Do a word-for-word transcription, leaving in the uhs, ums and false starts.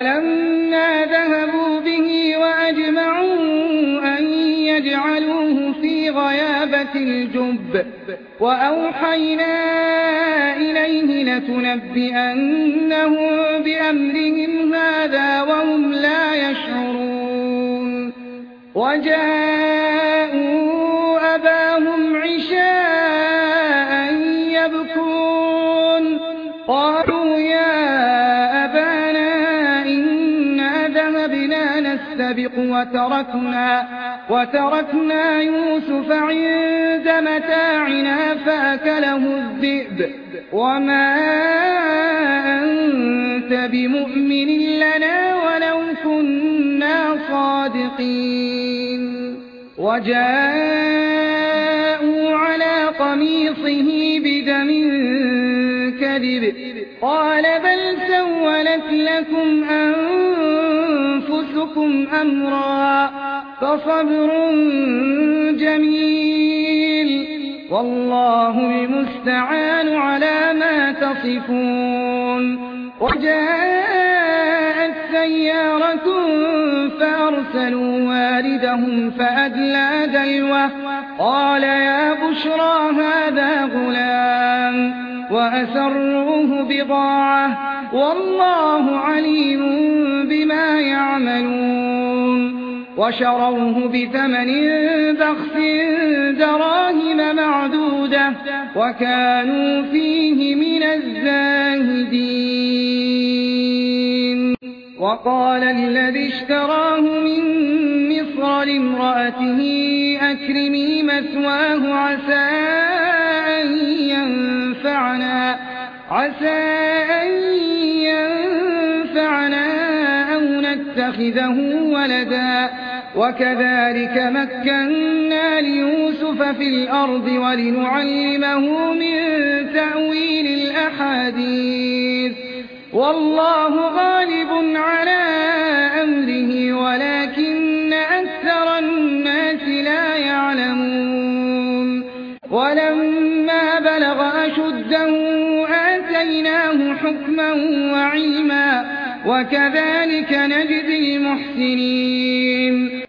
فلما ذهبوا به وأجمعوا أن يجعلوه في غيابة الجب وأوحينا إليه لتنبئنهم بأمرهم هذا وهم لا يشعرون. وجاءوا أباهم عشاء يبكون قالوا يا أبانا إنا ذهبنا نستبق وتركنا, وتركنا يوسف عند متاعنا فأكله الذئب وما أنت بمؤمن لنا ولو كنا صادقين. وجاءوا على قميصه بدم كذب قال بل سولت لكم أنفسكم أمرا فصبر جميل والله المستعان على ما تصفون. وجاءت سيارة فأرسلوا واردهم فأدلى دلوه قال يا بشرى هذا غلام وأسروه بضاعة والله عليم بما يعملون. وشروه بثمن بخس دراهم معدودة وكانوا فيه من الزاهدين. وقال الذي اشتراه من مصر لامرأته أكرمي مثواه عسى أن ينفعنا, عسى أن ينفعنا أو نتخذه ولدا وكذلك مكنا ليوسف في الأرض ولنعلمه من تأويل الأحاديث والله غالب على أمره ولكن أكثر الناس لا يعلمون. ولما بلغ أشده آتيناه حكما وعلما وكذلك نجزي المحسنين.